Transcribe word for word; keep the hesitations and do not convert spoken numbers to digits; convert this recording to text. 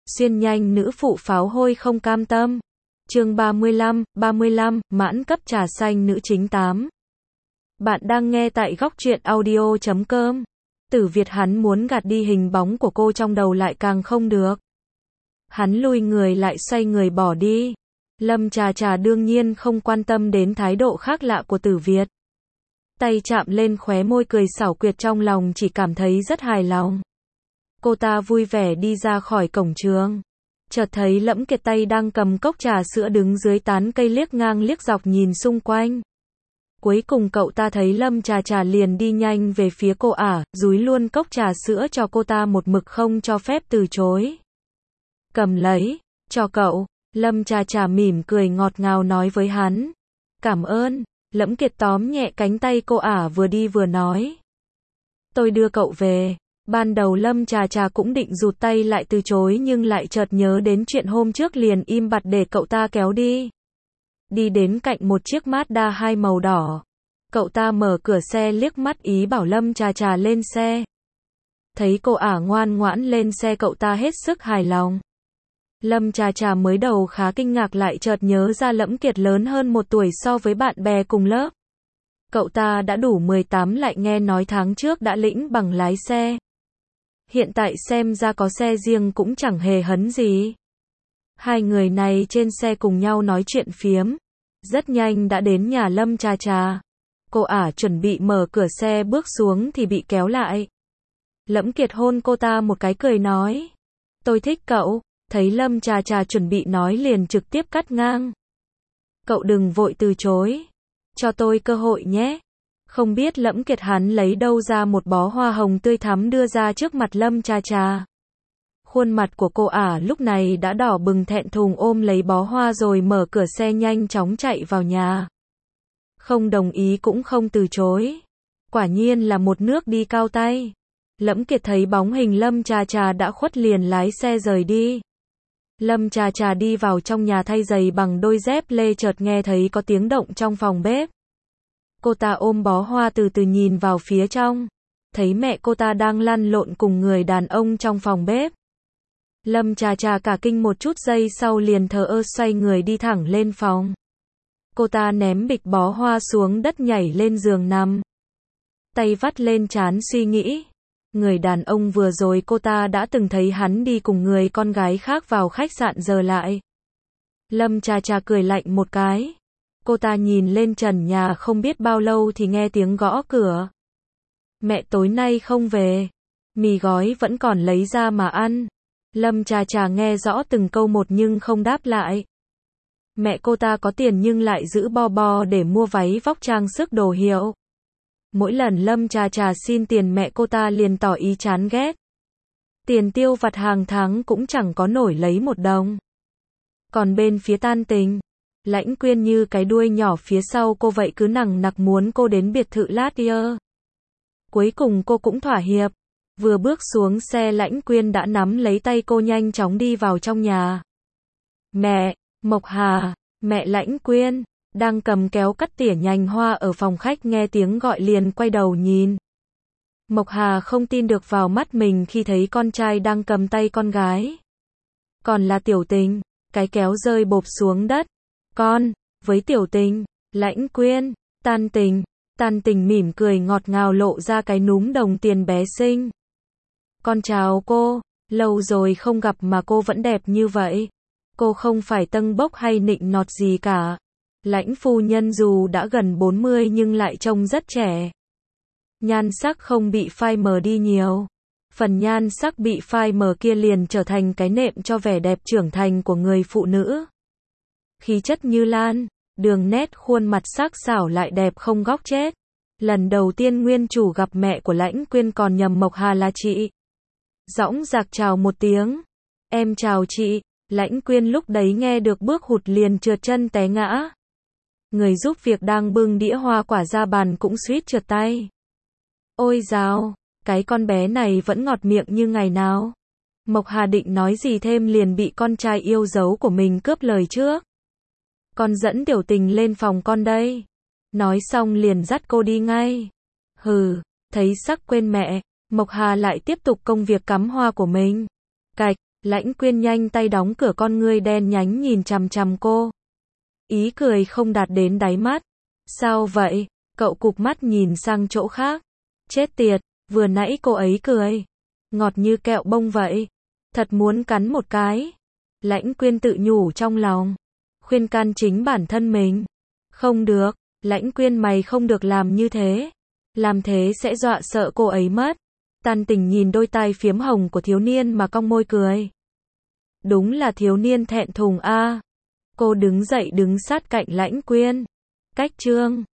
Xuyên nhanh nữ phụ pháo hôi không cam tâm. Chương ba mươi lăm, ba mươi lăm, mãn cấp trà xanh nữ chính tám. Bạn đang nghe tại góc truyện audio chấm com. Tử Việt hắn muốn gạt đi hình bóng của cô trong đầu lại càng không được. Hắn lùi người lại xoay người bỏ đi. Lâm Trà Trà đương nhiên không quan tâm đến thái độ khác lạ của Tử Việt. Tay chạm lên khóe môi cười xảo quyệt, trong lòng chỉ cảm thấy rất hài lòng. Cô ta vui vẻ đi ra khỏi cổng trường. Chợt thấy Lẫm Kiệt tay đang cầm cốc trà sữa đứng dưới tán cây liếc ngang liếc dọc nhìn xung quanh. Cuối cùng cậu ta thấy Lâm Trà Trà liền đi nhanh về phía cô ả, dúi luôn cốc trà sữa cho cô ta, một mực không cho phép từ chối. Cầm lấy, cho cậu. Lâm Trà Trà mỉm cười ngọt ngào nói với hắn. Cảm ơn. Lẫm Kiệt tóm nhẹ cánh tay cô ả vừa đi vừa nói. Tôi đưa cậu về. Ban đầu Lâm Trà Trà cũng định rụt tay lại từ chối, nhưng lại chợt nhớ đến chuyện hôm trước liền im bặt để cậu ta kéo đi. Đi đến cạnh một chiếc Mazda hai màu đỏ. Cậu ta mở cửa xe liếc mắt ý bảo Lâm Trà Trà lên xe. Thấy cô ả ngoan ngoãn lên xe, cậu ta hết sức hài lòng. Lâm Trà Trà mới đầu khá kinh ngạc, lại chợt nhớ ra Lẫm Kiệt lớn hơn một tuổi so với bạn bè cùng lớp. Cậu ta đã đủ mười tám, lại nghe nói tháng trước đã lĩnh bằng lái xe. Hiện tại xem ra có xe riêng cũng chẳng hề hấn gì. Hai người này trên xe cùng nhau nói chuyện phiếm. Rất nhanh đã đến nhà Lâm Trà Trà. Cô ả chuẩn bị mở cửa xe bước xuống thì bị kéo lại. Lẫm Kiệt hôn cô ta một cái cười nói. Tôi thích cậu. Thấy Lâm Trà Trà chuẩn bị nói liền trực tiếp cắt ngang. Cậu đừng vội từ chối. Cho tôi cơ hội nhé. Không biết Lẫm Kiệt hắn lấy đâu ra một bó hoa hồng tươi thắm đưa ra trước mặt Lâm Trà Trà. Khuôn mặt của cô ả lúc này đã đỏ bừng, thẹn thùng ôm lấy bó hoa rồi mở cửa xe nhanh chóng chạy vào nhà. Không đồng ý cũng không từ chối. Quả nhiên là một nước đi cao tay. Lẫm Kiệt thấy bóng hình Lâm Trà Trà đã khuất liền lái xe rời đi. Lâm Trà Trà đi vào trong nhà thay giày bằng đôi dép lê, chợt nghe thấy có tiếng động trong phòng bếp. Cô ta ôm bó hoa từ từ nhìn vào phía trong. Thấy mẹ cô ta đang lăn lộn cùng người đàn ông trong phòng bếp. Lâm Trà Trà cả kinh, một chút giây sau liền thờ ơ xoay người đi thẳng lên phòng. Cô ta ném bịch bó hoa xuống đất, nhảy lên giường nằm. Tay vắt lên trán suy nghĩ. Người đàn ông vừa rồi cô ta đã từng thấy hắn đi cùng người con gái khác vào khách sạn, giờ lại. Lâm Trà Trà cười lạnh một cái. Cô ta nhìn lên trần nhà, không biết bao lâu thì nghe tiếng gõ cửa. Mẹ tối nay không về. Mì gói vẫn còn lấy ra mà ăn. Lâm Trà Trà nghe rõ từng câu một nhưng không đáp lại. Mẹ cô ta có tiền nhưng lại giữ bo bo để mua váy vóc trang sức đồ hiệu. Mỗi lần Lâm Trà Trà xin tiền mẹ cô ta liền tỏ ý chán ghét. Tiền tiêu vặt hàng tháng cũng chẳng có nổi lấy một đồng. Còn bên phía Tan Tình, Lãnh Quyên như cái đuôi nhỏ phía sau cô vậy, cứ nằng nặc muốn cô đến biệt thự Latier. Cuối cùng cô cũng thỏa hiệp. Vừa bước xuống xe, Lãnh Quyên đã nắm lấy tay cô nhanh chóng đi vào trong nhà. Mẹ, Mộc Hà, mẹ Lãnh Quyên đang cầm kéo cắt tỉa nhành hoa ở phòng khách, nghe tiếng gọi liền quay đầu nhìn. Mộc Hà không tin được vào mắt mình khi thấy con trai đang cầm tay con gái. Còn là Tiểu Tình. Cái kéo rơi bộp xuống đất. Con, với Tiểu Tình, Lãnh Quyên, Tan Tình. Tan Tình mỉm cười ngọt ngào lộ ra cái núm đồng tiền bé xinh. Con chào cô, lâu rồi không gặp mà cô vẫn đẹp như vậy. Cô không phải tâng bốc hay nịnh nọt gì cả. Lãnh phu nhân dù đã gần bốn mươi nhưng lại trông rất trẻ. Nhan sắc không bị phai mờ đi nhiều. Phần nhan sắc bị phai mờ kia liền trở thành cái nệm cho vẻ đẹp trưởng thành của người phụ nữ. Khí chất như lan, đường nét khuôn mặt sắc sảo lại đẹp không góc chết. Lần đầu tiên nguyên chủ gặp mẹ của Lãnh Quyên còn nhầm Mộc Hà là chị. Dõng dạc chào một tiếng. Em chào chị. Lãnh Quyên lúc đấy nghe được bước hụt liền trượt chân té ngã. Người giúp việc đang bưng đĩa hoa quả ra bàn cũng suýt trượt tay. Ôi dào, cái con bé này vẫn ngọt miệng như ngày nào. Mộc Hà định nói gì thêm liền bị con trai yêu dấu của mình cướp lời trước. Con dẫn Tiểu Tình lên phòng con đây. Nói xong liền dắt cô đi ngay. Hừ, thấy sắc quên mẹ, Mộc Hà lại tiếp tục công việc cắm hoa của mình. Cạch, Lãnh Quyên nhanh tay đóng cửa, con ngươi đen nhánh nhìn chằm chằm cô. Ý cười không đạt đến đáy mắt. Sao vậy? Cậu cụp mắt nhìn sang chỗ khác. Chết tiệt, vừa nãy cô ấy cười. Ngọt như kẹo bông vậy. Thật muốn cắn một cái. Lãnh Quyên tự nhủ trong lòng. Khuyên can chính bản thân mình. Không được, Lãnh Quyên mày không được làm như thế. Làm thế sẽ dọa sợ cô ấy mất. Tàn Tình nhìn đôi tai phiếm hồng của thiếu niên mà cong môi cười. Đúng là thiếu niên thẹn thùng a. Cô đứng dậy đứng sát cạnh Lãnh Quyên. Cách chương